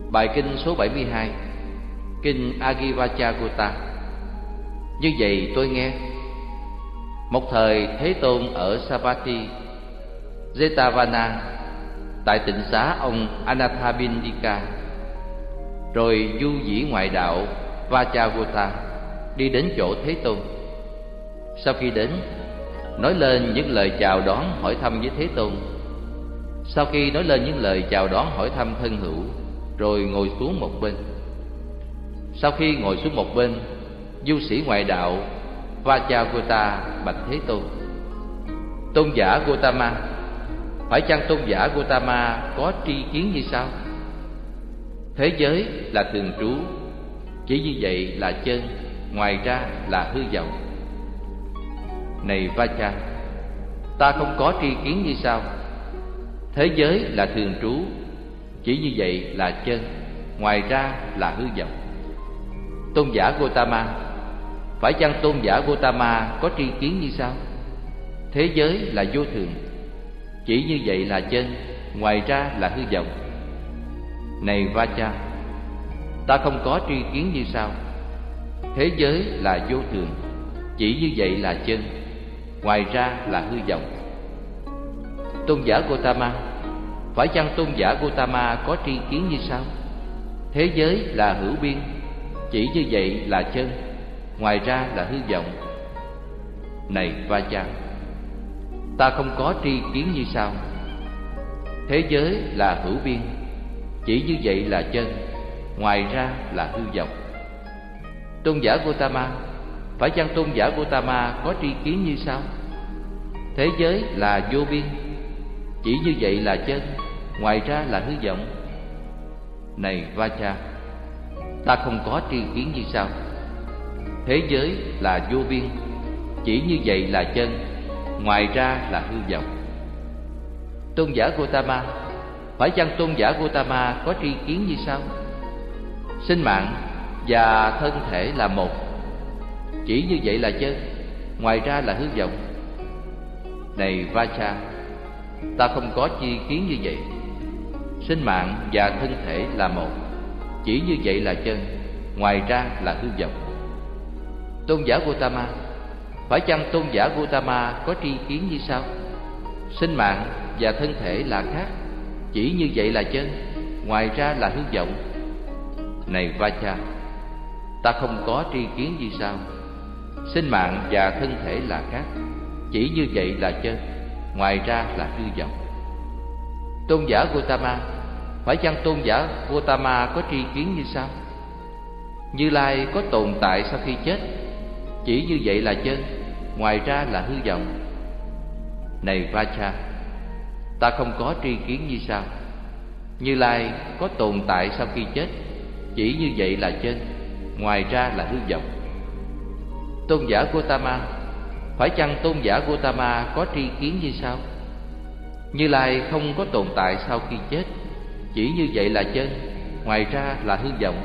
Bài kinh số 72, kinh Agivacchagutta. Như vậy tôi nghe. Một thời Thế Tôn ở Savatthi, Jetavana, tại tịnh xá ông Anathapindika, rồi du dĩ ngoại đạo Vacchagotta đi đến chỗ Thế Tôn. Sau khi đến, nói lên những lời chào đón hỏi thăm với Thế Tôn. Sau khi nói lên những lời chào đón hỏi thăm thân hữu, rồi ngồi xuống một bên. Sau khi ngồi xuống một bên, du sĩ ngoại đạo Vacchagotta bạch Thế Tôn: Tôn giả Gotama, phải chăng tôn giả Gotama có tri kiến như sau? Thế giới là thường trú, chỉ như vậy là chân, ngoài ra là hư vọng. Này Vacha, ta không có tri kiến như sau. Thế giới là thường trú, chỉ như vậy là chân, ngoài ra là hư vọng. Tôn giả Gotama, phải chăng tôn giả Gotama có tri kiến như sau? Thế giới là vô thường, chỉ như vậy là chân, ngoài ra là hư vọng. Này Vacha, ta không có tri kiến như sau. Thế giới là vô thường, chỉ như vậy là chân, ngoài ra là hư vọng. Tôn giả Gotama, phải chăng tôn giả Gotama có tri kiến như sau? Thế giới là hữu biên, chỉ như vậy là chân, ngoài ra là hư vọng. Này Vacha, ta không có tri kiến như sau. Thế giới là hữu biên, chỉ như vậy là chân, ngoài ra là hư vọng. Tôn giả Gotama, phải chăng tôn giả Gotama có tri kiến như sau? Thế giới là vô biên, chỉ như vậy là chân, ngoài ra là hư vọng. Này Vacha, ta không có tri kiến như sau. Thế giới là vô biên, chỉ như vậy là chân, ngoài ra là hư vọng. Tôn giả Gotama, phải chăng tôn giả Gotama có tri kiến như sau? Sinh mạng và thân thể là một, chỉ như vậy là chân, ngoài ra là hư vọng. Này Vacha, ta không có tri kiến như vậy. Sinh mạng và thân thể là một, chỉ như vậy là chân, ngoài ra là hư vọng. Tôn giả Gotama, phải chăng tôn giả Gotama có tri kiến như sau? Sinh mạng và thân thể là khác, chỉ như vậy là chân, ngoài ra là hư vọng. Này Vacha, ta không có tri kiến như sau. Sinh mạng và thân thể là khác, chỉ như vậy là chân, ngoài ra là hư vọng. Tôn giả Gotama, phải chăng tôn giả Gotama có tri kiến như sau? Như Lai có tồn tại sau khi chết, chỉ như vậy là chân, ngoài ra là hư vọng. Này Vacha, ta không có tri kiến như sau. Như Lai có tồn tại sau khi chết, chỉ như vậy là chân, ngoài ra là hư vọng. Tôn giả Gotama, phải chăng tôn giả Gotama có tri kiến như sau? Như Lai không có tồn tại sau khi chết, chỉ như vậy là chân, ngoài ra là hư vọng.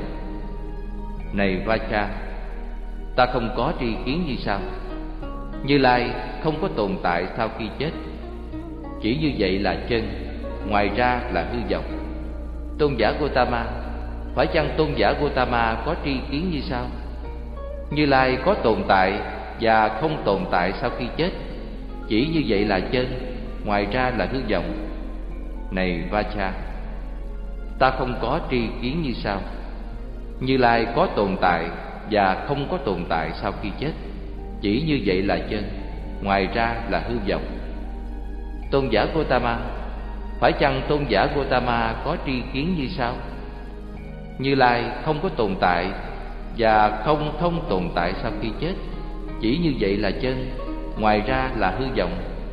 Này Vacha, ta không có tri kiến như sau. Như Lai không có tồn tại sau khi chết, chỉ như vậy là chân, ngoài ra là hư vọng. Tôn giả Gotama, phải chăng tôn giả Gotama có tri kiến như sau? Như Lai có tồn tại và không tồn tại sau khi chết, chỉ như vậy là chân, ngoài ra là hư vọng. Này Vacha, ta không có tri kiến như sau. Như Lai có tồn tại và không có tồn tại sau khi chết, chỉ như vậy là chân, ngoài ra là hư vọng. Tôn giả Gotama, phải chăng tôn giả Gotama có tri kiến như sau? Như Lai không có tồn tại và không tồn tại sau khi chết, chỉ như vậy là chân, ngoài ra là hư vọng.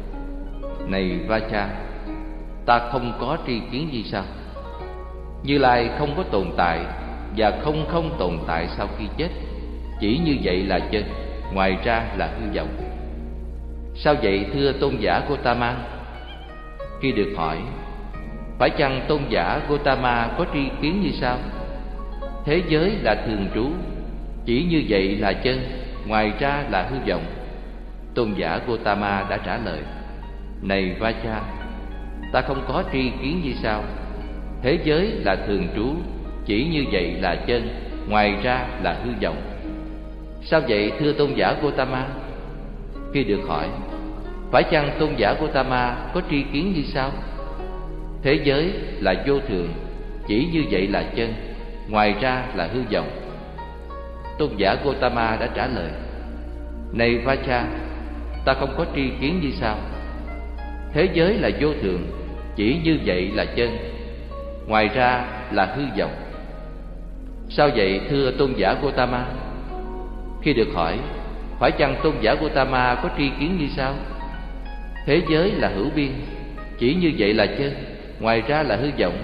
Này Vacha, ta không có tri kiến như sau. Như Lai không có tồn tại và không tồn tại sau khi chết, chỉ như vậy là chân, ngoài ra là hư vọng. Sao vậy thưa tôn giả Gotama? Khi được hỏi, phải chăng tôn giả Gotama có tri kiến như sau? Thế giới là thường trú, chỉ như vậy là chân, ngoài ra là hư vọng. Tôn giả Gotama đã trả lời: Này Vacha, ta không có tri kiến như sau. Thế giới là thường trú, chỉ như vậy là chân, ngoài ra là hư vọng. Sao vậy thưa tôn giả Gotama? Khi được hỏi, phải chăng tôn giả Gotama có tri kiến như sau? Thế giới là vô thường, chỉ như vậy là chân, ngoài ra là hư vọng. Tôn giả Gotama đã trả lời, này Vacha, ta không có tri kiến như sau. Thế giới là vô thường, chỉ như vậy là chân, ngoài ra là hư vọng. Sao vậy thưa tôn giả Gotama? Khi được hỏi, phải chăng tôn giả Gotama có tri kiến như sau? Thế giới là hữu biên, chỉ như vậy là chân, ngoài ra là hư vọng.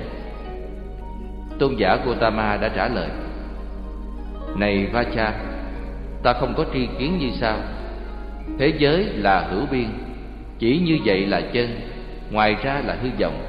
Tôn giả Gotama đã trả lời, này Vacha, ta không có tri kiến như sau. Thế giới là hữu biên, chỉ như vậy là chân, ngoài ra là hư vọng.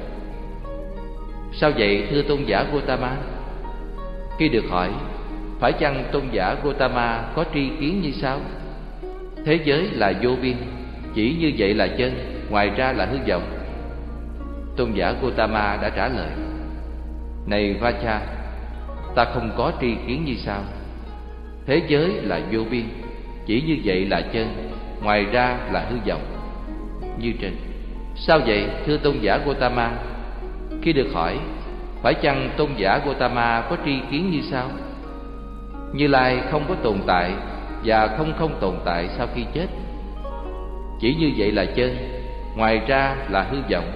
Sao vậy thưa tôn giả Gotama? Khi được hỏi, phải chăng tôn giả Gotama có tri kiến như sau? Thế giới là vô biên, chỉ như vậy là chân, ngoài ra là hư vọng. Tôn giả Gotama đã trả lời, này Vacha, ta không có tri kiến như sau. Thế giới là vô biên, chỉ như vậy là chân, ngoài ra là hư vọng. Như trên. Sao vậy thưa tôn giả Gotama? Khi được hỏi, phải chăng tôn giả Gotama có tri kiến như sau? Như Lai không có tồn tại và không tồn tại sau khi chết, chỉ như vậy là chân, ngoài ra là hư vọng.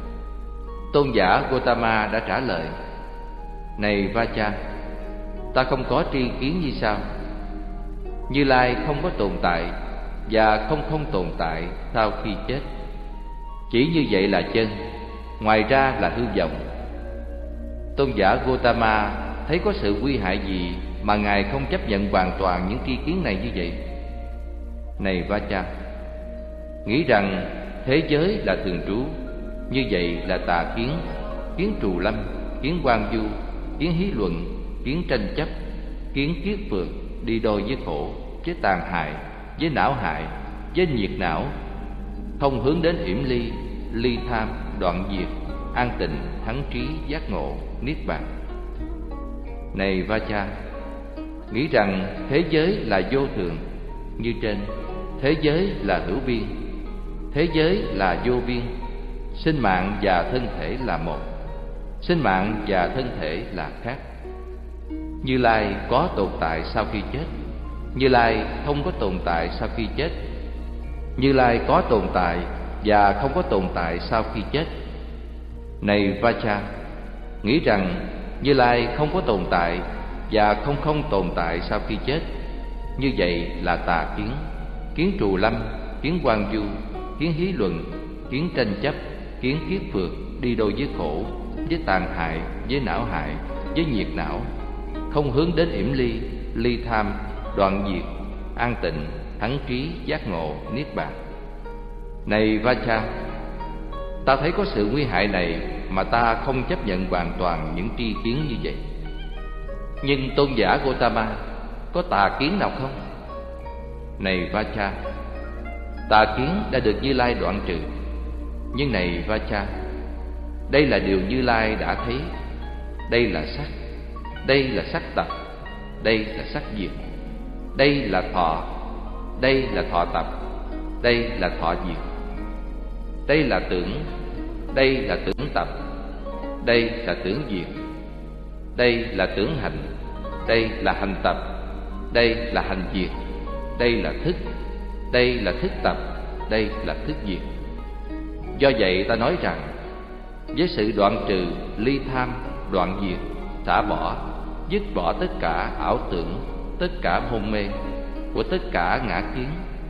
Tôn giả Gotama đã trả lời, này Vacha, ta không có tri kiến như sau. Như Lai không có tồn tại và không tồn tại sau khi chết, chỉ như vậy là chân, ngoài ra là hư vọng. Tôn giả Gotama thấy có sự nguy hại gì mà ngài không chấp nhận hoàn toàn những tri kiến này như vậy? Này Vacha, nghĩ rằng thế giới là thường trú, như vậy là tà kiến, kiến trù lâm, kiến quan du, kiến hí luận, kiến tranh chấp, kiến kiết phược, đi đôi với khổ, với tàn hại, với não hại, với nhiệt não, không hướng đến yểm ly, ly tham, đoạn diệt, an tịnh, thắng trí, giác ngộ, niết bàn. Này Vacha, nghĩ rằng thế giới là vô thường, như trên. Thế giới là hữu biên, thế giới là vô biên. Sinh mạng và thân thể là một, sinh mạng và thân thể là khác. Như Lai có tồn tại sau khi chết, Như Lai không có tồn tại sau khi chết. Như Lai có tồn tại và không có tồn tại sau khi chết. Này Vacha, nghĩ rằng Như Lai không có tồn tại và không tồn tại sau khi chết, như vậy là tà kiến, kiến trù lâm, kiến quan du, kiến hí luận, kiến tranh chấp, kiến kiết phược, đi đôi với khổ, với tàn hại, với não hại, với nhiệt não, không hướng đến yểm ly, ly tham, đoạn diệt, an tịnh, thắng trí, giác ngộ, niết bàn. Này Vacha, ta thấy có sự nguy hại này mà ta không chấp nhận hoàn toàn những tri kiến như vậy. Nhưng tôn giả Gotama, có tà kiến nào không? Này Vacha, tà kiến đã được Như Lai đoạn trừ. Nhưng này Vacha, đây là điều Như Lai đã thấy. Đây là sắc, đây là sắc tập, đây là sắc diệt, đây là thọ, đây là thọ tập, đây là thọ diệt, đây là tưởng, đây là tưởng tập, đây là tưởng diệt, đây là tưởng hành, đây là hành tập, đây là hành diệt, đây là thức, đây là thức tập, đây là thức diệt. Do vậy ta nói rằng, với sự đoạn trừ, ly tham, đoạn diệt, xả bỏ, dứt bỏ tất cả ảo tưởng, tất cả hôn mê của tất cả ngã kiến,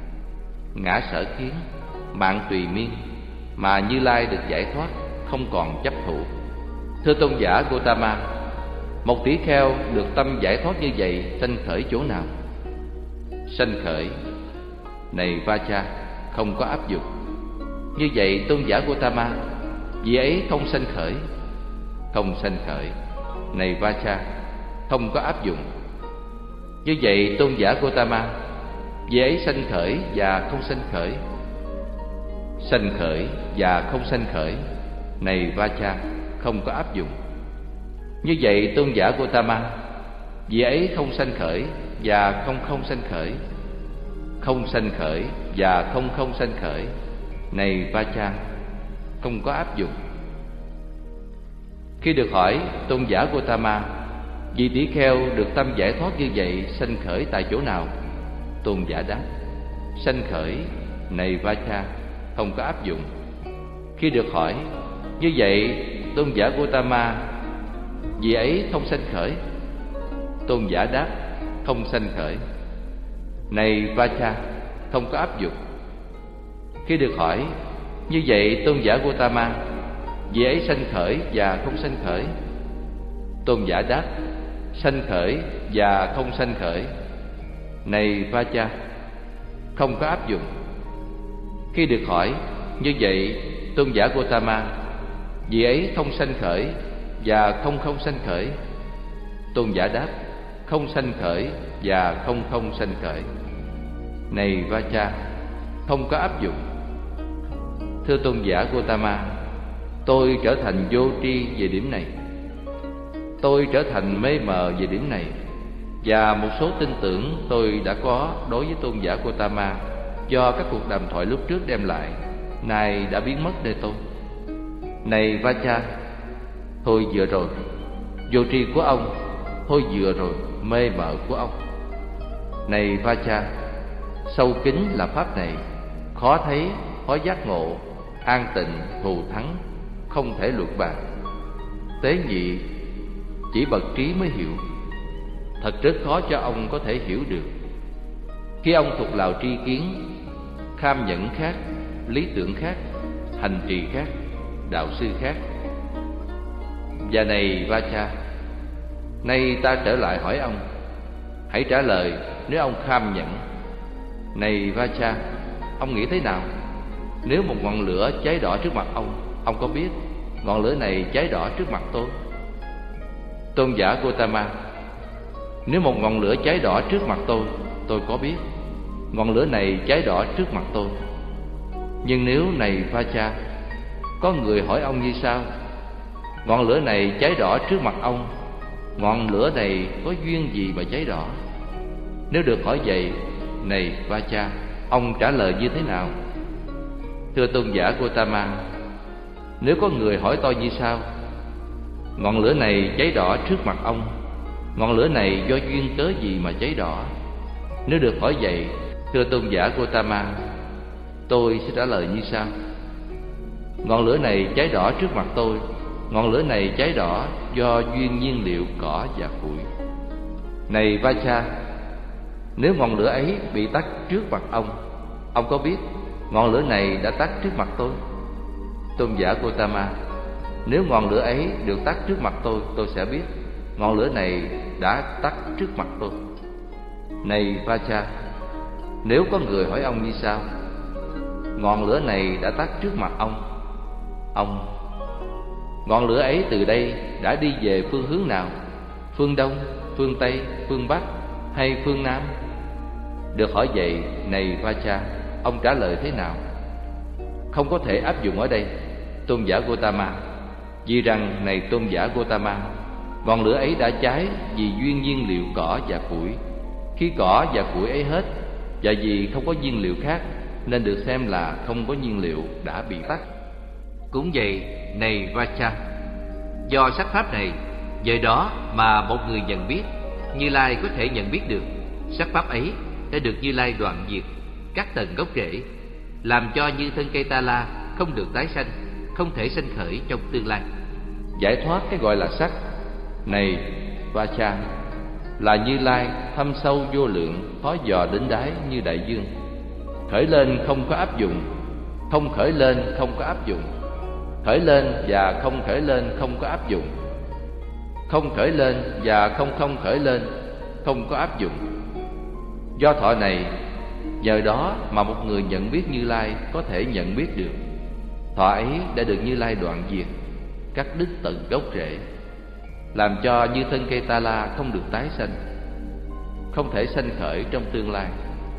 ngã sở kiến, mạng tùy miên, mà Như Lai được giải thoát, không còn chấp thụ. Thưa tôn giả Gotama, một tỷ kheo được tâm giải thoát như vậy sanh khởi chỗ nào? Sanh khởi, này Vacha, không có áp dụng. Như vậy tôn giả Gotama, vị ấy không sanh khởi. Không sanh khởi, này Vacha, không có áp dụng. Như vậy tôn giả Gotama, vị ấy sanh khởi và không sanh khởi. Sanh khởi và không sanh khởi, này Vacha, không có áp dụng. Như vậy tôn giả Gotama, vị ấy không sanh khởi và không sanh khởi, không sanh khởi và không sanh khởi. Này Vacha, không có áp dụng. Khi được hỏi tôn giả Gotama, vị tỷ kheo được tâm giải thoát như vậy sanh khởi tại chỗ nào? Tôn giả đáp: sanh khởi, này Vacha, không có áp dụng. Khi được hỏi: như vậy tôn giả Gotama, vị ấy không sanh khởi? Tôn giả đáp: không sanh khởi. Này Vacha, không có áp dụng. Khi được hỏi: như vậy tôn giả Gotama, vị ấy sanh khởi và không sanh khởi? Tôn giả đáp: sanh khởi và không sanh khởi. Này Vacha, không có áp dụng. Khi được hỏi: như vậy tôn giả Gotama, vị ấy không sanh khởi và không sanh khởi? Tôn giả đáp: không sanh khởi và không sanh khởi. Này Vacha, không có áp dụng. Thưa tôn giả Gotama, tôi trở thành vô tri về điểm này, tôi trở thành mê mờ về điểm này, và một số tin tưởng tôi đã có đối với tôn giả Gotama do các cuộc đàm thoại lúc trước đem lại, nay đã biến mất nơi tôi. Này Vacha, thôi vừa rồi, vô tri của ông, thôi vừa rồi, mê mờ của ông. Này Vacha, sâu kín là pháp này, khó thấy, khó giác ngộ, an tịnh, thù thắng, không thể luận bàn. Tế nhị, chỉ bậc trí mới hiểu. Thật rất khó cho ông có thể hiểu được. Khi ông thuộc lào tri kiến, kham nhẫn khác, lý tưởng khác, hành trì khác, đạo sư khác. Và này Vacha, nay ta trở lại hỏi ông, hãy trả lời nếu ông kham nhẫn. Này Vacha, ông nghĩ thế nào? Nếu một ngọn lửa cháy đỏ trước mặt ông có biết ngọn lửa này cháy đỏ trước mặt tôi? Tôn giả Gotama, nếu một ngọn lửa cháy đỏ trước mặt tôi có biết ngọn lửa này cháy đỏ trước mặt tôi. Nhưng nếu, này Vacha, có người hỏi ông như sau: ngọn lửa này cháy đỏ trước mặt ông, ngọn lửa này có duyên gì mà cháy đỏ? Nếu được hỏi vậy, này Vacha, ông trả lời như thế nào? Thưa tôn giả Gotama, nếu có người hỏi tôi như sau: ngọn lửa này cháy đỏ trước mặt ông, ngọn lửa này do duyên cớ gì mà cháy đỏ? Nếu được hỏi vậy, thưa tôn giả Gotama, tôi sẽ trả lời như sau: ngọn lửa này cháy đỏ trước mặt tôi, ngọn lửa này cháy đỏ do duyên nhiên liệu cỏ và củi. Này Vacha, nếu ngọn lửa ấy bị tắt trước mặt ông có biết ngọn lửa này đã tắt trước mặt tôi? Tôn giả Gotama, nếu ngọn lửa ấy được tắt trước mặt tôi sẽ biết ngọn lửa này đã tắt trước mặt tôi. Này Vacha, nếu có người hỏi ông như sau: ngọn lửa này đã tắt trước mặt ông, ngọn lửa ấy từ đây đã đi về phương hướng nào? Phương Đông, phương Tây, phương Bắc hay phương Nam? Được hỏi vậy, này Vacha, ông trả lời thế nào? Không có thể áp dụng ở đây, tôn giả Gotama, vì rằng, này tôn giả Gotama, ngọn lửa ấy đã cháy vì duyên nhiên liệu cỏ và củi. Khi cỏ và củi ấy hết, và vì không có nhiên liệu khác, nên được xem là không có nhiên liệu đã bị tắt. Cũng vậy, này Vacha, do sắc pháp này, về đó mà một người nhận biết, Như Lai có thể nhận biết được sắc pháp ấy đã được Như Lai đoạn diệt các tầng gốc rễ, làm cho như thân cây ta la không được tái sanh, không thể sanh khởi trong tương lai. Giải thoát cái gọi là sắc này Vacha là Như Lai thâm sâu vô lượng, khó dò đến đáy như đại dương. Khởi lên không có áp dụng, không khởi lên không có áp dụng, khởi lên và không khởi lên không có áp dụng, không khởi lên và không khởi lên không có áp dụng. Do thọ này, nhờ đó mà một người nhận biết Như Lai có thể nhận biết được thọ ấy đã được Như Lai đoạn diệt cắt đứt tận gốc rễ, làm cho như thân cây ta la không được tái sanh, không thể sanh khởi trong tương lai.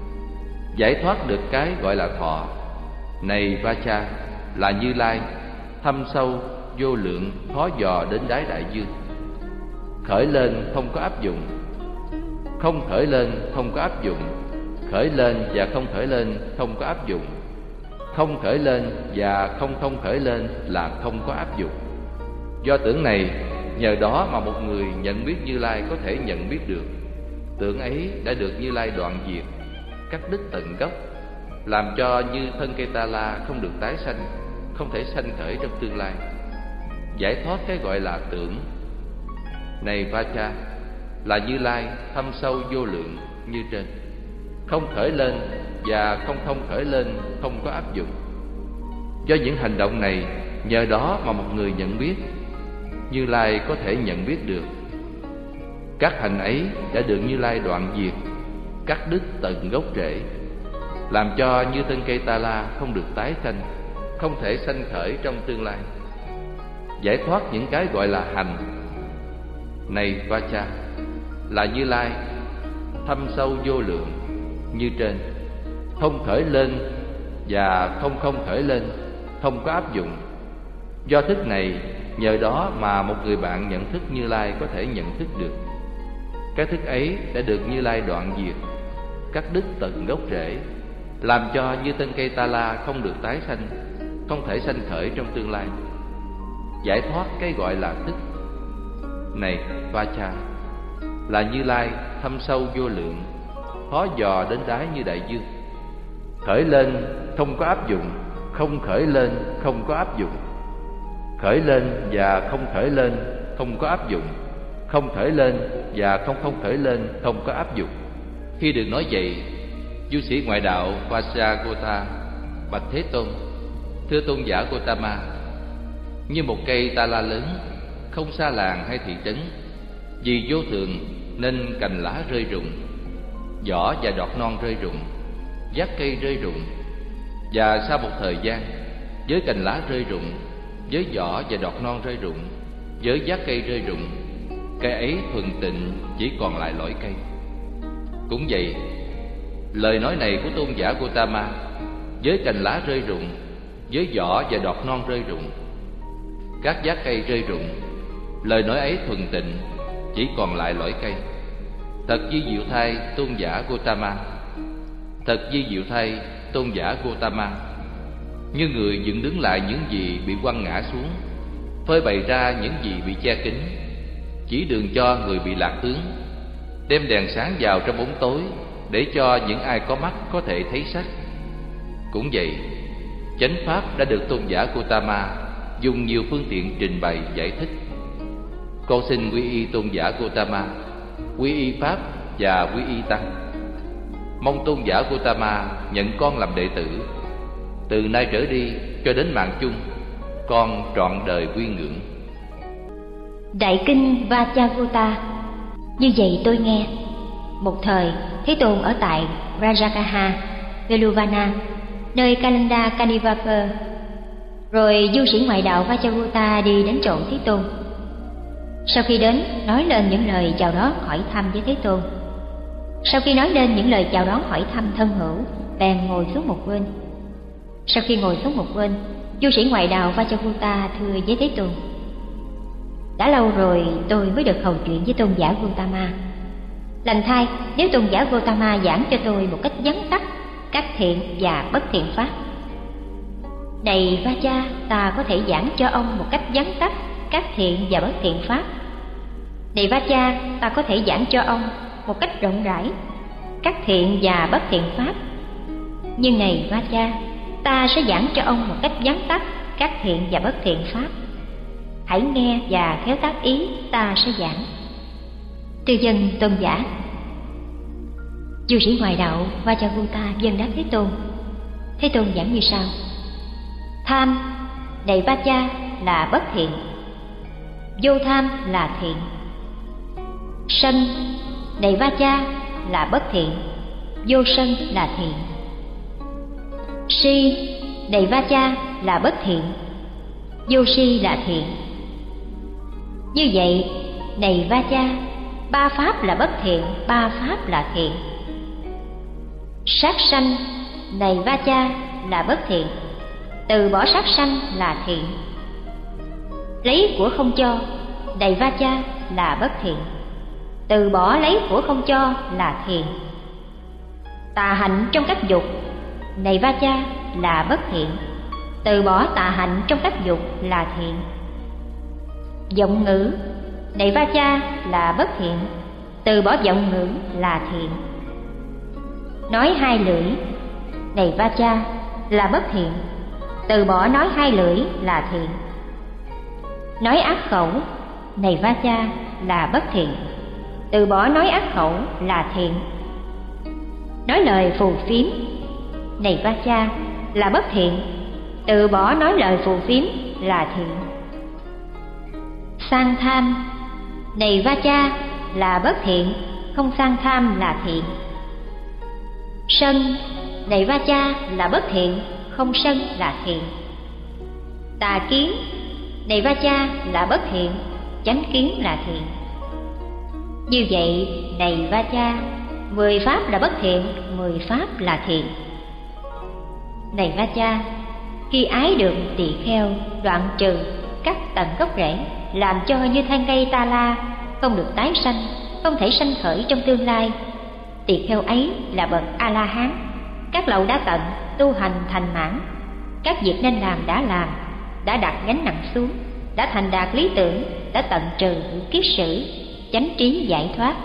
Giải thoát được cái gọi là thọ này Vacha là Như Lai thâm sâu vô lượng, khó dò đến đáy đại dương. khởi lên không có áp dụng, không khởi lên không có áp dụng, khởi lên và không khởi lên không có áp dụng, không khởi lên và không khởi lên là không có áp dụng. Do tưởng này, nhờ đó mà một người nhận biết Như Lai có thể nhận biết được. Tưởng ấy đã được Như Lai đoạn diệt, cắt đứt tận gốc, làm cho như thân cây ta la không được tái sanh, không thể sanh khởi trong tương lai, giải thoát cái gọi là tưởng. Này Vacha, là Như Lai thâm sâu vô lượng như trên, không khởi lên và không khởi lên không có áp dụng. Do những hành động này, nhờ đó mà một người nhận biết Như Lai có thể nhận biết được. Các hành ấy đã được Như Lai đoạn diệt, cắt đứt tận gốc rễ, làm cho như thân cây ta la không được tái sanh, không thể sanh khởi trong tương lai, giải thoát những cái gọi là hành. Này Vacha, là Như Lai thâm sâu vô lượng như trên, không khởi lên và không khởi lên, không có áp dụng. Do thức này, nhờ đó mà một người bạn nhận thức Như Lai có thể nhận thức được. Cái thức ấy đã được Như Lai đoạn diệt, cắt đứt tận gốc rễ, làm cho như thân cây ta la không được tái sanh, không thể sanh khởi trong tương lai, giải thoát cái gọi là thức. Này Vacha, là Như Lai thâm sâu vô lượng, khó dò đến đáy như đại dương, khởi lên không có áp dụng, không khởi lên không có áp dụng, khởi lên và không khởi lên không có áp dụng, không khởi lên và không khởi lên không có áp dụng. Khi được nói vậy, du sĩ ngoại đạo Vajragota bạch Thế Tôn: Thưa tôn giả Gotama, như một cây ta la lớn, không xa làng hay thị trấn, vì vô thường nên cành lá rơi rụng, vỏ và đọt non rơi rụng, giác cây rơi rụng. Và sau một thời gian, với cành lá rơi rụng, với vỏ và đọt non rơi rụng, với giác cây rơi rụng, cây ấy thuần tịnh chỉ còn lại lõi cây. Cũng vậy, lời nói này của tôn giả Gotama, với cành lá rơi rụng, với vỏ và đọt non rơi rụng, các giác cây rơi rụng, lời nói ấy thuần tịnh chỉ còn lại lõi cây. Thật vi diệu thay tôn giả Gotama, thật vi diệu thay tôn giả Gotama. Như người dựng đứng lại những gì bị quăng ngã xuống, phơi bày ra những gì bị che kín, chỉ đường cho người bị lạc hướng, đem đèn sáng vào trong bóng tối, để cho những ai có mắt có thể thấy sắc. Cũng vậy, chánh pháp đã được tôn giả Gotama dùng nhiều phương tiện trình bày giải thích. Con xin quy y tôn giả Gotama, quy y pháp và quy y tăng. Mong tôn giả Gotama nhận con làm đệ tử. Từ nay trở đi cho đến mạng chung, con trọn đời quy ngưỡng. Đại kinh Vajragota. Như vậy tôi nghe. Một thời, Thế Tôn ở tại Rajagaha, Veluvana, nơi Kalanda Kanivapa. Rồi du sĩ ngoại đạo Vajragota đi đến chỗ Thế Tôn. Sau khi đến, nói lên những lời chào đón hỏi thăm với Thế Tôn. Sau khi nói lên những lời chào đón hỏi thăm thân hữu, bèn ngồi xuống một bên. Sau khi ngồi xuống một bên, du sĩ ngoại đạo Vajragota thưa với Thế Tôn: Đã lâu rồi tôi mới được hầu chuyện với tôn giả Gotama. Lành thay, nếu tôn giả Gotama giảng cho tôi một cách vắn tắt các thiện và bất thiện pháp. Này Vacha, ta có thể giảng cho ông một cách vắn tắt các thiện và bất thiện pháp. Này Vacha, ta có thể giảng cho ông một cách rộng rãi các thiện và bất thiện pháp. Nhưng này Vacha, ta sẽ giảng cho ông một cách vắn tắt các thiện và bất thiện pháp. Hãy nghe và khéo tác ý, ta sẽ giảng. Tư dân tôn giả. Du sĩ ngoại đạo Vajragota vâng đáp Thế Tôn. Thế Tôn giảng như sau: Tham, này Vacha, là bất thiện. Vô tham là thiện. Sân, này Vacha, là bất thiện. Vô sân là thiện. Si, này Vacha, là bất thiện. Vô si là thiện. Như vậy, này Vacha, ba pháp là bất thiện, ba pháp là thiện. Sát sanh, này Vacha, là bất thiện. Từ bỏ sát sanh là thiện. Lấy của không cho, này Vacha, là bất thiện. Từ bỏ lấy của không cho là thiện. Tà hạnh trong các dục, này Vacha, là bất thiện. Từ bỏ tà hạnh trong các dục là thiện. Vọng ngữ, này Vacha, là bất thiện. Từ bỏ vọng ngữ là thiện. Nói hai lưỡi, này Vacha, là bất thiện. Từ bỏ nói hai lưỡi là thiện. Nói ác khẩu, này Vacha, là bất thiện. Từ bỏ nói ác khẩu là thiện. Nói lời phù phiếm, này Vacha, là bất thiện. Từ bỏ nói lời phù phiếm là thiện. Sang tham, này Vacha, là bất thiện. Không sang tham là thiện. Sân, này Vacha, là bất thiện. Không sân là thiện. Tà kiến, này Vacha, là bất thiện. Chánh kiến là thiện. Như vậy, này Vacha, 10 pháp là bất thiện, 10 pháp là thiện. Này Vacha, khi ái được tỳ kheo đoạn trừ, cắt tận gốc rễ, làm cho như than cây ta la, không được tái sanh, không thể sanh khởi trong tương lai. Tỳ kheo ấy là bậc A La Hán, các lậu đã tận, tu hành thành mãn. Các việc nên làm, đã đặt gánh nặng xuống, đã thành đạt lý tưởng, đã tận trừ kiết sử, chánh trí giải thoát.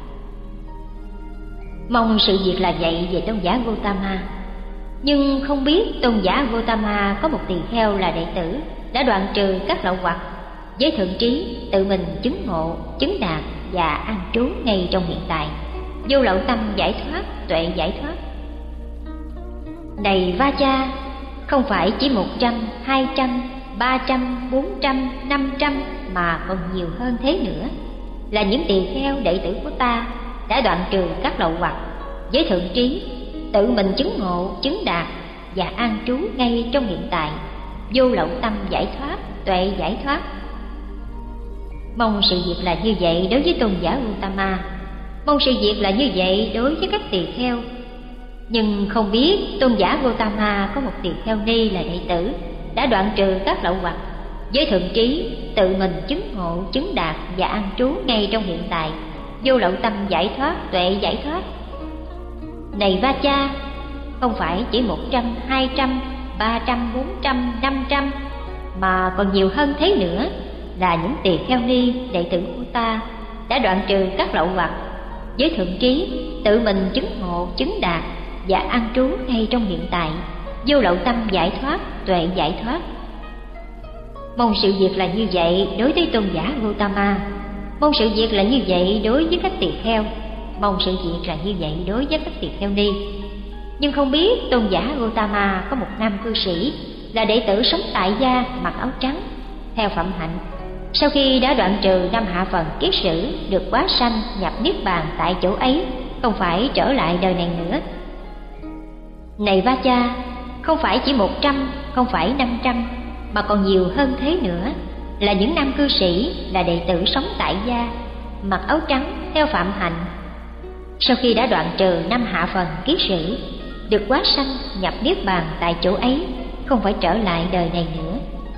Mong sự việc là vậy về tôn giả Gotama. Nhưng không biết tôn giả Gotama có một tỳ kheo là đệ tử, đã đoạn trừ các lậu hoặc, với thượng trí tự mình chứng ngộ, chứng đạt và an trú ngay trong hiện tại, vô lậu tâm giải thoát, tuệ giải thoát. Này Vacha, không phải chỉ 100, 200, 300, 400, 500 mà còn nhiều hơn thế nữa, là những tỳ kheo đệ tử của ta đã đoạn trừ các lậu hoặc, với thượng trí tự mình chứng ngộ, chứng đạt và an trú ngay trong hiện tại, vô lậu tâm giải thoát, tuệ giải thoát. Mong sự việc là như vậy đối với tôn giả Gautama. Mong sự việc là như vậy đối với các tỳ kheo. Nhưng không biết tôn giả Gautama có một tỳ kheo ni là đệ tử, đã đoạn trừ các lậu hoặc, với thượng trí tự mình chứng ngộ, chứng đạt và an trú ngay trong hiện tại, vô lậu tâm giải thoát, tuệ giải thoát. Này Vacha, không phải chỉ 100, 200, 300, 400, 500 mà còn nhiều hơn thế nữa, là những tỳ kheo ni đệ tử của ta đã đoạn trừ các lậu hoặc, với thượng trí tự mình chứng ngộ, chứng đạt và an trú ngay trong hiện tại, vô lậu tâm giải thoát, tuệ giải thoát. Mong sự việc là như vậy đối với tôn giả Gautama. Mong sự việc là như vậy đối với các tỳ kheo. Mong sự việc là như vậy đối với các tỳ kheo ni. Nhưng không biết tôn giả Gautama có một nam cư sĩ là đệ tử sống tại gia, mặc áo trắng, theo phẩm hạnh. Sau khi đã đoạn trừ năm hạ phần kiết sử, được quá sanh nhập niết bàn tại chỗ ấy, không phải trở lại đời này nữa. Này Vacha, không phải chỉ 100, không phải 500 mà còn nhiều hơn thế nữa, là những nam cư sĩ là đệ tử sống tại gia, mặc áo trắng theo phạm hạnh. Sau khi đã đoạn trừ năm hạ phần kiết sử, được quá sanh nhập niết bàn tại chỗ ấy, không phải trở lại đời này nữa.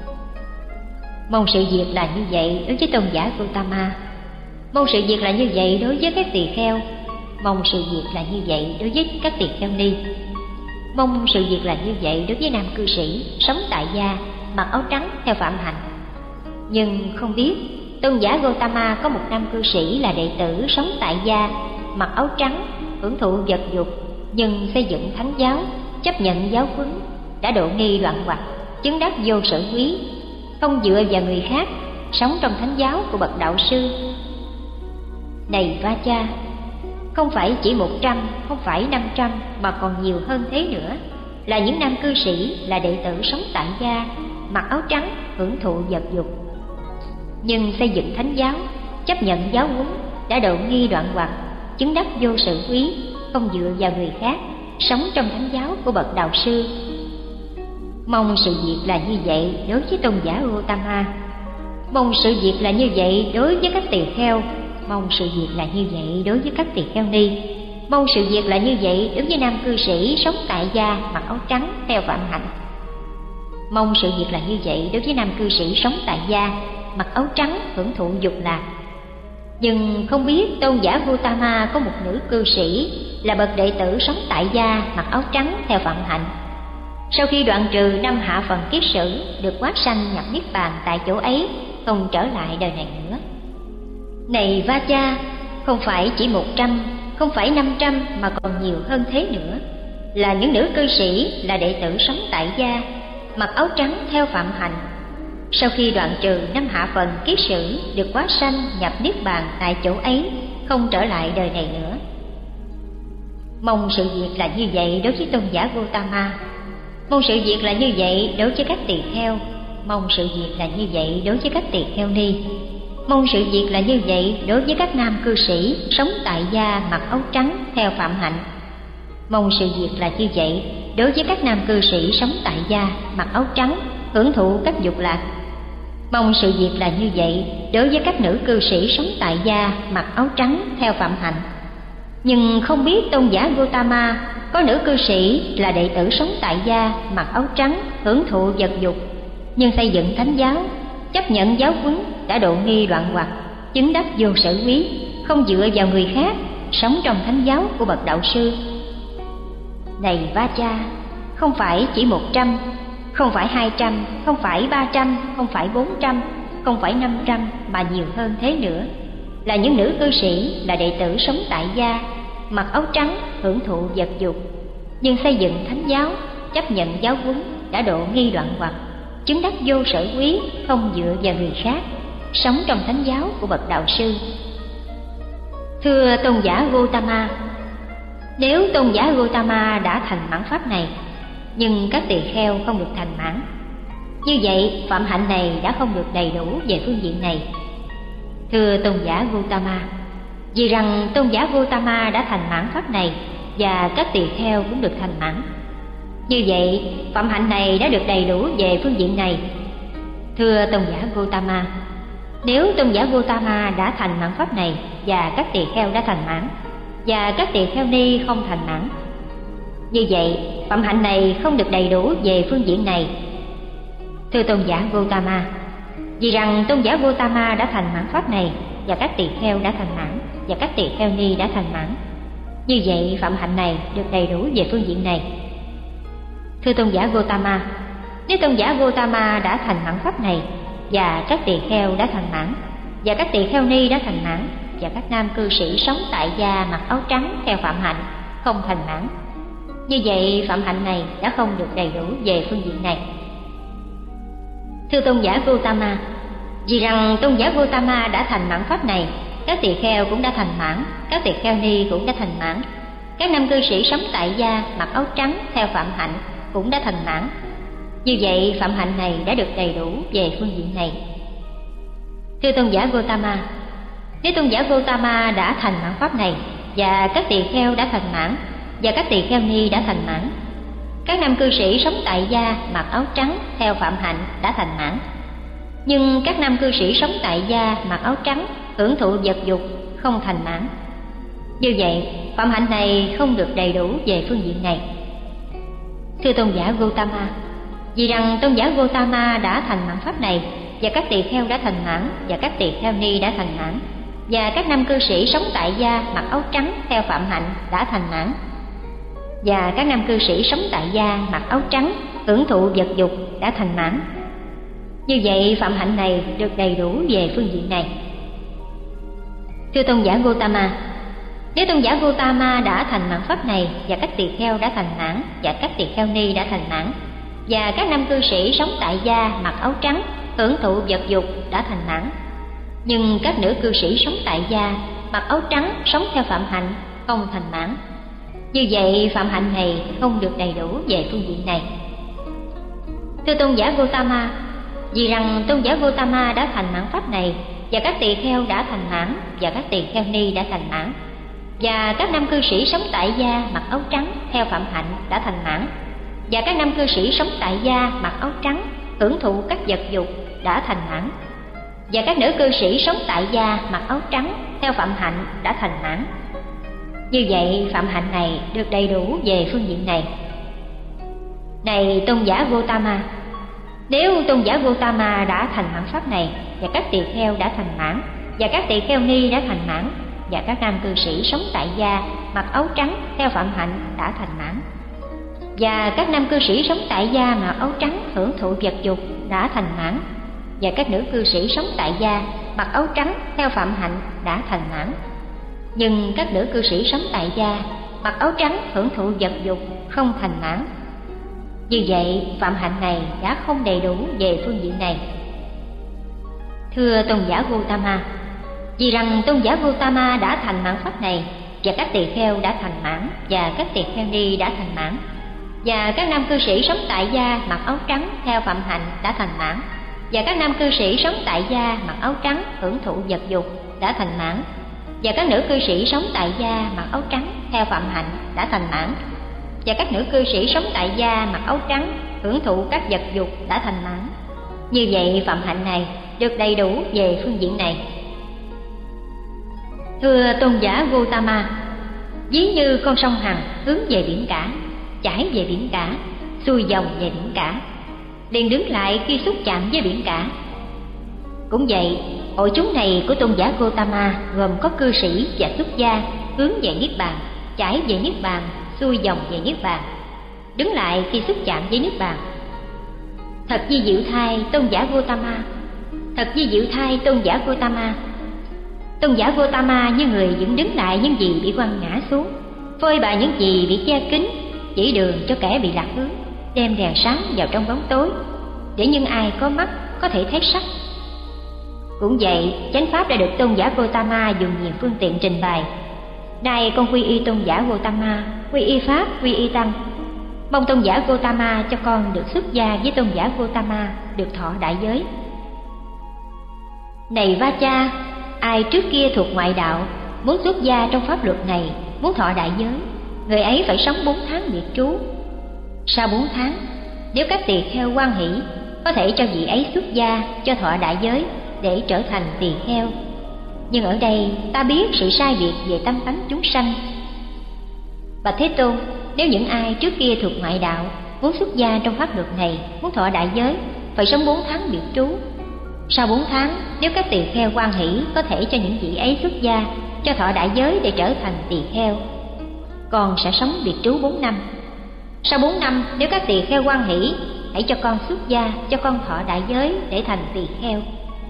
Mong sự việc là như vậy đối với tôn giả Gautama. Mong sự việc là như vậy đối với các tỳ kheo. Mong sự việc là như vậy đối với các tỳ kheo ni. Mong sự việc là như vậy đối với nam cư sĩ sống tại gia, mặc áo trắng theo phạm hạnh. Nhưng không biết tôn giả Gautama có một nam cư sĩ là đệ tử sống tại gia, mặc áo trắng, hưởng thụ vật dục, nhưng xây dựng thánh giáo, chấp nhận giáo huấn, đã độ nghi đoạn hoặc, chứng đắc vô sở quý, không dựa vào người khác, sống trong thánh giáo của bậc đạo sư. Này Vacha, không phải chỉ 100, không phải 500 mà còn nhiều hơn thế nữa, là những nam cư sĩ là đệ tử sống tại gia, mặc áo trắng, hưởng thụ vật dục, nhưng xây dựng thánh giáo, chấp nhận giáo huấn, đã độ nghi đoạn hoặc, chứng đắc vô sự quý, không dựa vào người khác, sống trong thánh giáo của bậc đạo sư. Mong sự việc là như vậy đối với tôn giả Gautama. Mong sự việc là như vậy đối với các tỳ kheo. Mong sự việc là như vậy đối với các tỳ kheo ni. Mong sự việc là như vậy đối với nam cư sĩ sống tại gia, mặc áo trắng theo phạm hạnh. Mong sự việc là như vậy đối với nam cư sĩ sống tại gia, mặc áo trắng, hưởng thụ dục lạc. Nhưng không biết tôn giả Gautama có một nữ cư sĩ là bậc đệ tử sống tại gia, mặc áo trắng theo Phạm Hạnh. Sau khi đoạn trừ 5 hạ phần kiết sử, được hóa sanh nhập niết bàn tại chỗ ấy, không trở lại đời này nữa. Này Vacha, không phải chỉ 100, không phải 500 mà còn nhiều hơn thế nữa, là những nữ cư sĩ là đệ tử sống tại gia, mặc áo trắng theo Phạm Hạnh. Sau khi đoạn trừ 5 hạ phần kiết sử, được hóa sanh nhập niết bàn tại chỗ ấy, không trở lại đời này nữa. Mong sự việc là như vậy đối với tôn giả Gautama, mong sự việc là như vậy đối với các tỳ kheo, mong sự việc là như vậy đối với các tỳ kheo ni, mong sự việc là như vậy đối với các nam cư sĩ sống tại gia mặc áo trắng theo Phạm Hạnh, mong sự việc là như vậy đối với các nam cư sĩ sống tại gia mặc áo trắng hưởng thụ các dục lạc, mong sự việc là như vậy đối với các nữ cư sĩ sống tại gia mặc áo trắng theo Phạm Hạnh. Nhưng không biết tôn giả Gautama có nữ cư sĩ là đệ tử sống tại gia mặc áo trắng hưởng thụ vật dục, nhưng xây dựng thánh giáo, chấp nhận giáo huấn, đã độ nghi đoạn hoặc, chứng đắc vô sở quý, không dựa vào người khác, sống trong thánh giáo của bậc đạo sư. Này Vacha, không phải chỉ 100, không phải 200, không phải 300, không phải 400, không phải 500 mà nhiều hơn thế nữa, là những nữ cư sĩ là đệ tử sống tại gia, mặc áo trắng hưởng thụ vật dục, nhưng xây dựng thánh giáo, chấp nhận giáo huấn, đã độ nghi đoạn hoặc, chứng đắc vô sở quý, không dựa vào người khác, sống trong thánh giáo của bậc đạo sư. Thưa tôn giả Gautama, nếu tôn giả Gautama đã thành mãn pháp này, nhưng các tỳ kheo không được thành mãn, như vậy phạm hạnh này đã không được đầy đủ về phương diện này. Thưa tôn giả Gautama, vì rằng tôn giả Gautama đã thành mãn pháp này và các tỳ kheo cũng được thành mãn, như vậy phạm hạnh này đã được đầy đủ về phương diện này. Thưa tôn giả Gautama, nếu tôn giả Gautama đã thành mãn pháp này và các tỳ kheo đã thành mãn, và các tỳ kheo ni không thành mãn, như vậy phạm hạnh này không được đầy đủ về phương diện này. Thưa tôn giả Gautama, vì rằng tôn giả Gautama đã thành mãn pháp này và các tỳ kheo đã thành mãn, và các tỳ kheo ni đã thành mãn, như vậy phạm hạnh này được đầy đủ về phương diện này. Thưa tôn giả Gautama, nếu tôn giả Gautama đã thành mãn pháp này và các tỳ kheo đã thành mãn, và các tỳ kheo ni đã thành mãn, và các nam cư sĩ sống tại gia mặc áo trắng theo phạm hạnh không thành mãn, như vậy phạm hạnh này đã không được đầy đủ về phương diện này. Thưa tôn giả Gautama, vì rằng tôn giả Gautama đã thành mãn pháp này, các tỳ kheo cũng đã thành mãn, các tỳ kheo ni cũng đã thành mãn, các nam cư sĩ sống tại gia mặc áo trắng theo phạm hạnh cũng đã thành mãn, như vậy phạm hạnh này đã được đầy đủ về phương diện này. Thưa tôn giả Gautama, nếu tôn giả Gautama đã thành mãn pháp này và các tỳ kheo đã thành mãn, và các tỳ kheo ni đã thành mãn, các nam cư sĩ sống tại gia mặc áo trắng theo phạm hạnh đã thành mãn, nhưng các nam cư sĩ sống tại gia mặc áo trắng hưởng thụ vật dục không thành mãn, như vậy phạm hạnh này không được đầy đủ về phương diện này. Thưa tôn giả Gautama, vì rằng tôn giả Gautama đã thành mãn pháp này và các tỳ kheo đã thành mãn, và các tỳ kheo ni đã thành mãn, và các nam cư sĩ sống tại gia mặc áo trắng theo phạm hạnh đã thành mãn, và các nam cư sĩ sống tại gia mặc áo trắng hưởng thụ vật dục đã thành mãn, như vậy phạm hạnh này được đầy đủ về phương diện này. Thưa tôn giả Gautama, nếu tôn giả Gautama đã thành mãn pháp này và các tỳ kheo đã thành mãn, và các tỳ kheo ni đã thành mãn, và các nam cư sĩ sống tại gia mặc áo trắng hưởng thụ vật dục đã thành mãn, nhưng các nữ cư sĩ sống tại gia mặc áo trắng sống theo phạm hạnh không thành mãn, như vậy phạm hạnh này không được đầy đủ về phương diện này. Thưa tôn giả Gautama, vì rằng tôn giả Gautama đã thành mãn pháp này và các tỳ kheo đã thành mãn, và các tỳ kheo ni đã thành mãn, và các nam cư sĩ sống tại gia mặc áo trắng theo phạm hạnh đã thành mãn, và các nam cư sĩ sống tại gia mặc áo trắng hưởng thụ các vật dục đã thành mãn, và các nữ cư sĩ sống tại gia mặc áo trắng theo phạm hạnh đã thành mãn, như vậy phạm hạnh này được đầy đủ về phương diện này. Này tôn giả Gautama, nếu tôn giả Gautama đã thành mãn pháp này và các tỳ kheo đã thành mãn, và các tỳ kheo ni đã thành mãn, và các nam cư sĩ sống tại gia mặc áo trắng theo phạm hạnh đã thành mãn, và các nam cư sĩ sống tại gia mặc áo trắng hưởng thụ vật dục đã thành mãn, và các nữ cư sĩ sống tại gia mặc áo trắng theo phạm hạnh đã thành mãn. Nhưng các nữ cư sĩ sống tại gia mặc áo trắng hưởng thụ vật dục không thành mãn. Như vậy phạm hạnh này đã không đầy đủ về phương diện này. Thưa tôn giả Gotama, vì rằng tôn giả Gotama đã thành mãn pháp này, và các tỳ kheo đã thành mãn, và các tỳ kheo ni đã thành mãn, và các nam cư sĩ sống tại gia mặc áo trắng theo phạm hạnh đã thành mãn, và các nam cư sĩ sống tại gia mặc áo trắng hưởng thụ vật dục đã thành mãn, và các nữ cư sĩ sống tại gia mặc áo trắng theo phạm hạnh đã thành mãn, và các nữ cư sĩ sống tại gia mặc áo trắng hưởng thụ các vật dục đã thành mãn. Như vậy phạm hạnh này được đầy đủ về phương diện này. Thưa tôn giả Gotama, ví như con sông Hằng hướng về biển cả, chảy về biển cả, xuôi dòng về biển cả, liền đứng lại khi xúc chạm với biển cả. Cũng vậy, hội chúng này của tôn giả Gotama gồm có cư sĩ và xuất gia hướng về niết bàn, chảy về niết bàn, xuôi dòng về niết bàn, đứng lại khi xúc chạm với niết bàn. Thật vi diệu thay tôn giả Gotama, thật vi diệu thay tôn giả Gotama. Tôn giả Gotama như người dựng đứng lại những gì bị quăng ngã xuống, phơi bày những gì bị che kín, chỉ đường cho kẻ bị lạc hướng, đem đèn sáng vào trong bóng tối, để những ai có mắt có thể thấy sắc. Cũng vậy, chánh pháp đã được tôn giả Gotama dùng nhiều phương tiện trình bày. Nay con quy y tôn giả Gotama, quy y pháp, quy y tăng. Mong tôn giả Gotama cho con được xuất gia với tôn giả Gotama, được thọ đại giới. Này Vacha, ai trước kia thuộc ngoại đạo, muốn xuất gia trong pháp luật này, muốn thọ đại giới, người ấy phải sống 4 tháng biệt trú. Sau 4 tháng, nếu các tỳ kheo hoan hỷ, có thể cho vị ấy xuất gia cho thọ đại giới để trở thành tỳ kheo. Nhưng ở đây ta biết sự sai biệt về tâm tánh chúng sanh. Bạch Thế Tôn, nếu những ai trước kia thuộc ngoại đạo muốn xuất gia trong pháp luật này, muốn thọ đại giới, phải sống 4 tháng biệt trú. Sau 4 tháng, nếu các tỳ kheo hoan hỷ, có thể cho những vị ấy xuất gia cho thọ đại giới để trở thành tỳ kheo. Con sẽ sống biệt trú 4 năm. Sau 4 năm, nếu các tỳ kheo hoan hỷ, hãy cho con xuất gia, cho con thọ đại giới để thành tỳ kheo.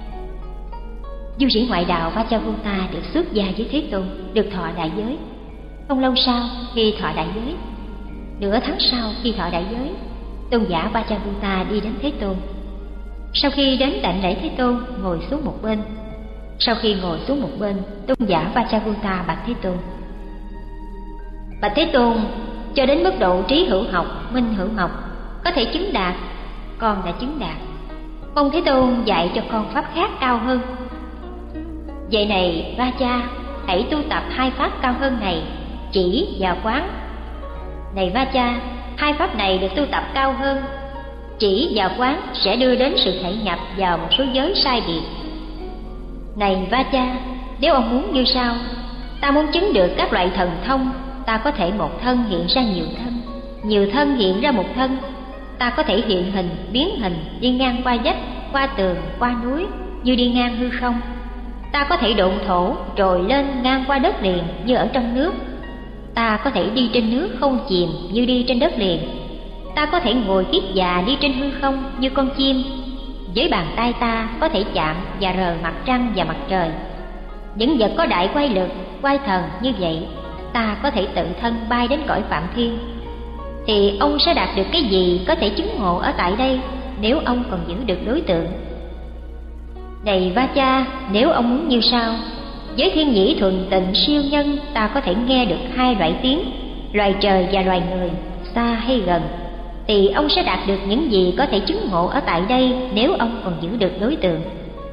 Du sĩ ngoại đạo Vajravuta được xuất gia với Thế Tôn, được thọ đại giới. Không lâu sau khi thọ đại giới, nửa tháng sau khi thọ đại giới, tôn giả Vajravuta đi đến Thế Tôn. Sau khi đến đảnh lễ Thế Tôn, ngồi xuống một bên. Sau khi ngồi xuống một bên, tôn giả Vajravuta bạch Thế Tôn: Bạch Thế Tôn, cho đến mức độ trí hữu học, minh hữu học, có thể chứng đạt, con đã chứng đạt. Mong Thế Tôn dạy cho con pháp khác cao hơn. Vậy này Vacha, hãy tu tập 2 pháp cao hơn này, chỉ và quán. Này Vacha, 2 pháp này được tu tập cao hơn, chỉ và quán sẽ đưa đến sự thể nhập vào một số giới sai biệt. Này Vacha, nếu ông muốn như sau: ta muốn chứng được các loại thần thông, ta có thể một thân hiện ra nhiều thân, nhiều thân hiện ra một thân. Ta có thể hiện hình, biến hình, đi ngang qua vách, qua tường, qua núi, như đi ngang hư không. Ta có thể độn thổ, trồi lên ngang qua đất liền như ở trong nước. Ta có thể đi trên nước không chìm như đi trên đất liền. Ta có thể ngồi kiết già đi trên hư không như con chim. Với bàn tay ta có thể chạm và rờ mặt trăng và mặt trời. Những vật có đại quay lực, quay thần như vậy, ta có thể tự thân bay đến cõi Phạm Thiên. Thì ông sẽ đạt được cái gì có thể chứng ngộ ở tại đây, nếu ông còn giữ được đối tượng? Này Vacha, nếu ông muốn như sau: với thiên nhĩ thuần tịnh siêu nhân, ta có thể nghe được 2 loại tiếng, loài trời và loài người, xa hay gần. Thì ông sẽ đạt được những gì có thể chứng ngộ ở tại đây, nếu ông còn giữ được đối tượng.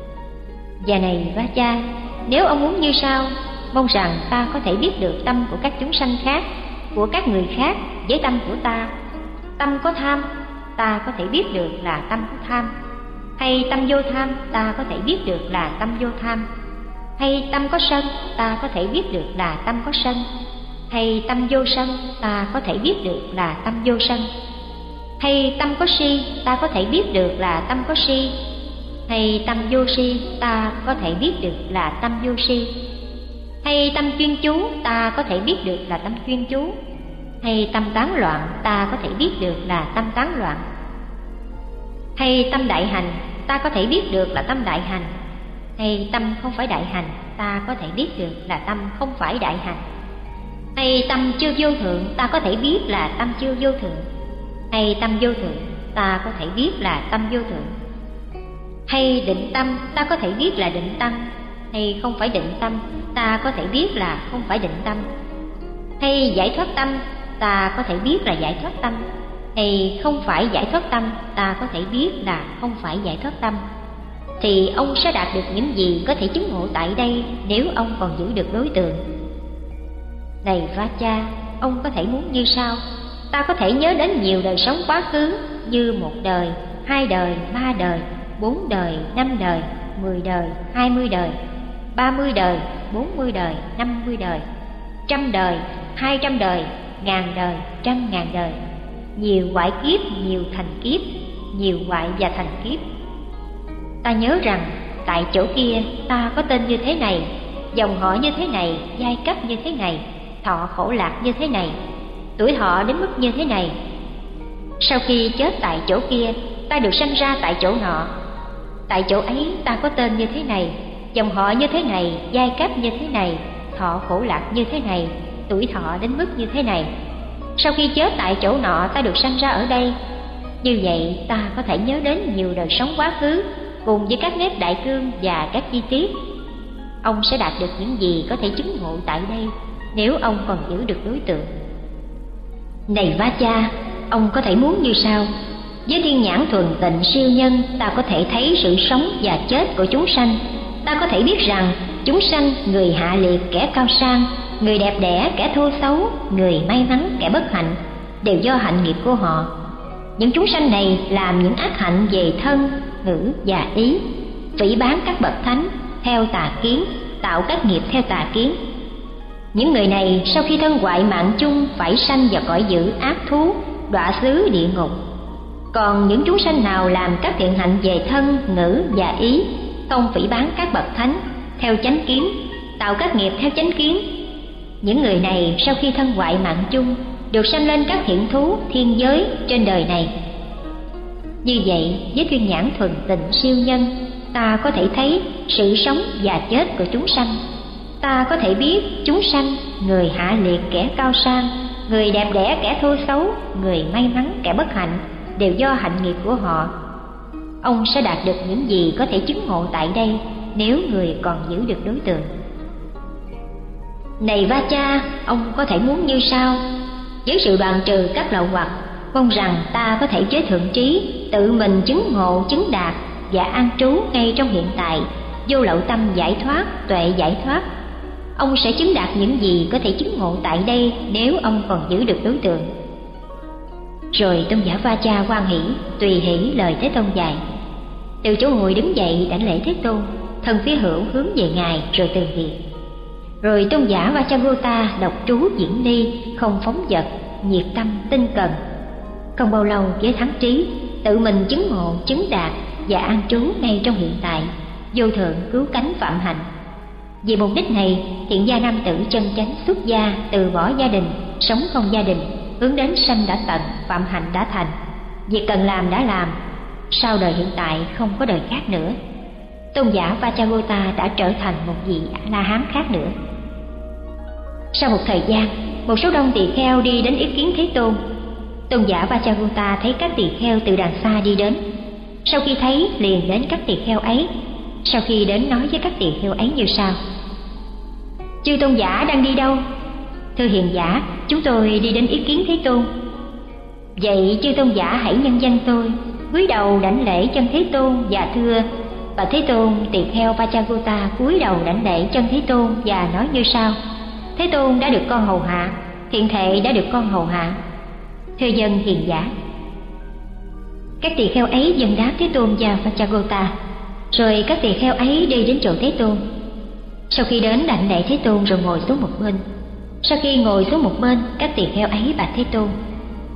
Và này Vacha, nếu ông muốn như sau: mong rằng ta có thể biết được tâm của các chúng sanh khác, của các người khác với tâm của ta. Tâm có tham, ta có thể biết được là tâm có tham. Hay tâm vô tham, ta có thể biết được là tâm vô tham. Hay tâm có sân, ta có thể biết được là tâm có sân. Hay tâm vô sân, ta có thể biết được là tâm vô sân. Hay tâm có si, ta có thể biết được là tâm có si. Hay tâm vô si, ta có thể biết được là tâm vô si. Hay tâm chuyên chú, ta có thể biết được là tâm chuyên chú. Hay tâm tán loạn, ta có thể biết được là tâm tán loạn. Hay tâm đại hành, ta có thể biết được là tâm đại hành. Hay tâm không phải đại hành, ta có thể biết được là tâm không phải đại hành. Hay tâm chưa vô thượng, ta có thể biết là tâm chưa vô thượng. Hay tâm vô thượng, ta có thể biết là tâm vô thượng. Hay định tâm, ta có thể biết là định tâm. Hay không phải định tâm, ta có thể biết là không phải định tâm. Hay giải thoát tâm, ta có thể biết là giải thoát tâm. Hay không phải giải thoát tâm, ta có thể biết là không phải giải thoát tâm. Thì ông sẽ đạt được những gì có thể chứng ngộ tại đây nếu ông còn giữ được đối tượng. Này Vacha, ông có thể muốn như sau: ta có thể nhớ đến nhiều đời sống quá khứ, như 1 đời, 2 đời, 3 đời, 4 đời, 5 đời, 10 đời, 20 đời, 30 đời, 40 đời, 50 đời, 100 đời, 200 đời, 1000 đời, 100.000 đời, nhiều hoại kiếp, nhiều thành kiếp, nhiều hoại và thành kiếp. Ta nhớ rằng tại chỗ kia ta có tên như thế này, dòng họ như thế này, giai cấp như thế này, thọ khổ lạc như thế này, tuổi thọ đến mức như thế này. Sau khi chết tại chỗ kia, ta được sanh ra tại chỗ nọ. Tại chỗ ấy ta có tên như thế này, dòng họ như thế này, giai cấp như thế này, thọ khổ lạc như thế này, tuổi thọ đến mức như thế này. Sau khi chết tại chỗ nọ, ta được sanh ra ở đây. Như vậy ta có thể nhớ đến nhiều đời sống quá khứ cùng với các nét đại cương và các chi tiết. Ông sẽ đạt được những gì có thể chứng ngộ tại đây nếu ông còn giữ được đối tượng. Này Vacha, ông có thể muốn như sau: với thiên nhãn thuần tịnh siêu nhân, ta có thể thấy sự sống và chết của chúng sanh. Ta có thể biết rằng chúng sanh, người hạ liệt, kẻ cao sang, người đẹp đẽ, kẻ thô xấu, người may mắn, kẻ bất hạnh, đều do hạnh nghiệp của họ. Những chúng sanh này làm những ác hạnh về thân, ngữ và ý, phỉ báng các bậc thánh theo tà kiến, tạo các nghiệp theo tà kiến. Những người này sau khi thân hoại mạng chung phải sanh vào cõi dữ ác thú, đọa xứ địa ngục. Còn những chúng sanh nào làm các thiện hạnh về thân, ngữ và ý, không phỉ báng các bậc thánh theo chánh kiến, tạo các nghiệp theo chánh kiến, những người này sau khi thân hoại mạng chung được sanh lên các thiện thú, thiên giới trên đời này. Như vậy, với thiên nhãn thuần tịnh siêu nhân, ta có thể thấy sự sống và chết của chúng sanh. Ta có thể biết chúng sanh, người hạ liệt, kẻ cao sang, người đẹp đẽ, kẻ thô xấu, người may mắn, kẻ bất hạnh, đều do hạnh nghiệp của họ. Ông sẽ đạt được những gì có thể chứng ngộ tại đây nếu người còn giữ được đối tượng. Này Vacha, ông có thể muốn như sau: với sự đoạn trừ các lậu hoặc, mong rằng ta có thể với thượng trí tự mình chứng ngộ, chứng đạt và an trú ngay trong hiện tại, vô lậu tâm giải thoát, tuệ giải thoát. Ông sẽ chứng đạt những gì có thể chứng ngộ tại đây nếu ông còn giữ được đối tượng. Rồi tôn giả Vacha hoan hỷ, tùy hỷ lời Thế Tôn dạy. Từ chỗ ngồi đứng dậy đảnh lễ Thế Tôn, thân phía hữu hướng về ngài rồi từ biệt. Rồi tôn giả Vacchagotta đọc trú diễn ly, không phóng dật, nhiệt tâm tinh cần. Không bao lâu với thắng trí, tự mình chứng ngộ, chứng đạt và an trú ngay trong hiện tại, vô thượng cứu cánh phạm hạnh. Vì mục đích này, hiện gia nam tử chân chánh xuất gia, từ bỏ gia đình, sống không gia đình, hướng đến sanh đã tận, phạm hạnh đã thành. Việc cần làm đã làm, sau đời hiện tại không có đời khác nữa. Tôn giả Vacchagotta đã trở thành một vị A-la-hán khác nữa. Sau một thời gian, một số đông tỳ kheo đi đến ý kiến Thế Tôn. Tôn giả Vacchagotta thấy các tỳ kheo từ đằng xa đi đến. Sau khi thấy, liền đến các tỳ kheo ấy. Sau khi đến nói với các tỳ kheo ấy như sau: chư tôn giả đang đi đâu? Thưa hiền giả, chúng tôi đi đến ý kiến Thế Tôn. Vậy chư tôn giả hãy nhân danh tôi, cúi đầu đảnh lễ chân Thế Tôn và thưa. Và Thế Tôn, tỳ kheo Vacchagotta cúi đầu đảnh lễ chân Thế Tôn và nói như sau: Thế Tôn đã được con hầu hạ, thiện thệ đã được con hầu hạ. Thưa dân hiền giả. Các tỳ kheo ấy dâng đáp Thế Tôn và Vacchagotta. Rồi các tỳ kheo ấy đi đến chỗ Thế Tôn. Sau khi đến đảnh lễ Thế Tôn rồi ngồi xuống một bên. Sau khi ngồi xuống một bên, các tỳ kheo ấy bạch Thế Tôn: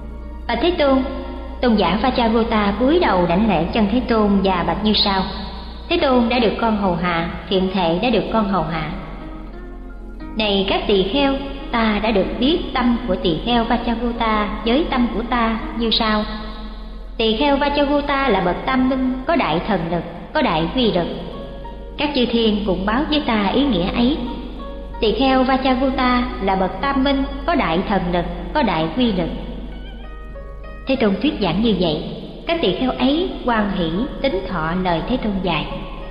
bạch Thế Tôn. Tôn giả Vacchagotta cúi đầu đảnh lễ chân Thế Tôn và bạch như sau: Thế Tôn đã được con hầu hạ, thiện thệ đã được con hầu hạ. Này các tỳ kheo, ta đã được biết tâm của tỳ kheo Vacchaguta với tâm của ta như sau. Tỳ kheo Vacchaguta là bậc tam minh, có đại thần lực, có đại quy lực. Các chư thiên cũng báo với ta ý nghĩa ấy. Tỳ kheo Vacchaguta là bậc tam minh, có đại thần lực, có đại quy lực. Thế Tôn thuyết giảng như vậy, các tỳ kheo ấy hoan hỷ tín thọ lời Thế Tôn dạy.